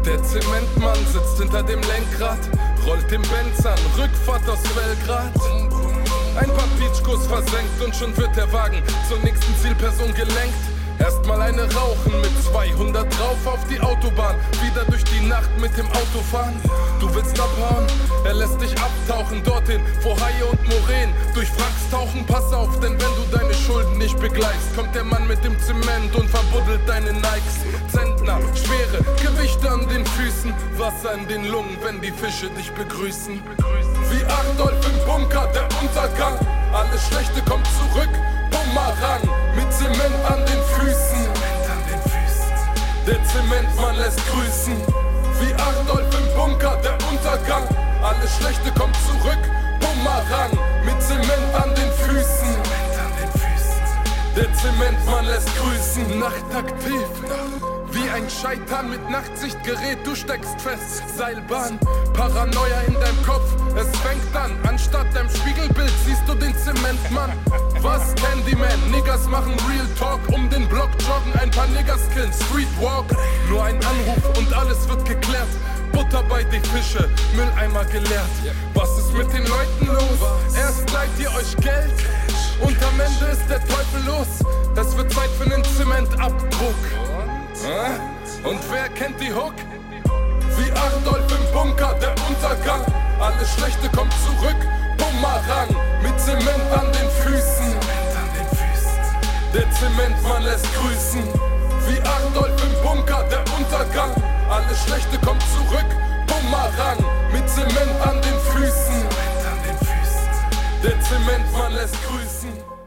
Der Zementmann sitzt hinter dem Lenkrad, rollt den Benz an, Rückfahrt aus Belgrad. Ein paar Peachkos versenkt und schon wird der Wagen zur nächsten Zielperson gelenkt. Erstmal eine rauchen mit 200 drauf auf die Autobahn. Wieder durch die Nacht mit dem Auto fahren. Du willst abhauen, er lässt dich abtauchen. Dorthin, wo Haie und Moränen durch Wracks tauchen. Pass auf, denn wenn du deine Schulden nicht begleichst, kommt der Mann mit dem Zement und verbuddelt deine Nikes. Zentner, schwere Gewichte an den Füßen, Wasser in den Lungen, wenn die Fische dich begrüßen. Wie Adolf im Bunker, der Untergang. Alles Schlechte kommt zurück, Bumerang. Mit Zement an den Füßen. Der Zementmann lässt grüßen. Wie Adolf im Bunker, der Untergang. Alles Schlechte kommt zurück, Bumerang. Mit Zement an den Füßen. Der Zementmann lässt grüßen. Nachtaktiv. Wie ein Scheitern mit Nachtsichtgerät, du steckst fest. Seilbahn, Paranoia in deinem Kopf, es fängt an. Anstatt deinem Spiegelbild siehst du den Zementmann. Was Candyman, Niggas machen Real Talk, um den Block joggen, ein paar Niggas killen, Streetwalk. Nur ein Anruf und alles wird geklärt. Butter bei die Fische, Mülleimer geleert. Was ist mit den Leuten los? Erst leiht ihr euch Geld und am Ende ist der Teufel los. Es wird Zeit für nen Zementabdruck. Und wer kennt die Hook? Wie Adolf im Bunker, der Untergang. Alles Schlechte kommt zurück, Bumerang. Mit Zement an den Füßen. Der Zementmann lässt grüßen. Wie Adolf im Bunker, der Untergang. Alles Schlechte kommt zurück, Bumerang. Mit Zement an den Füßen. Der Zementmann lässt grüßen.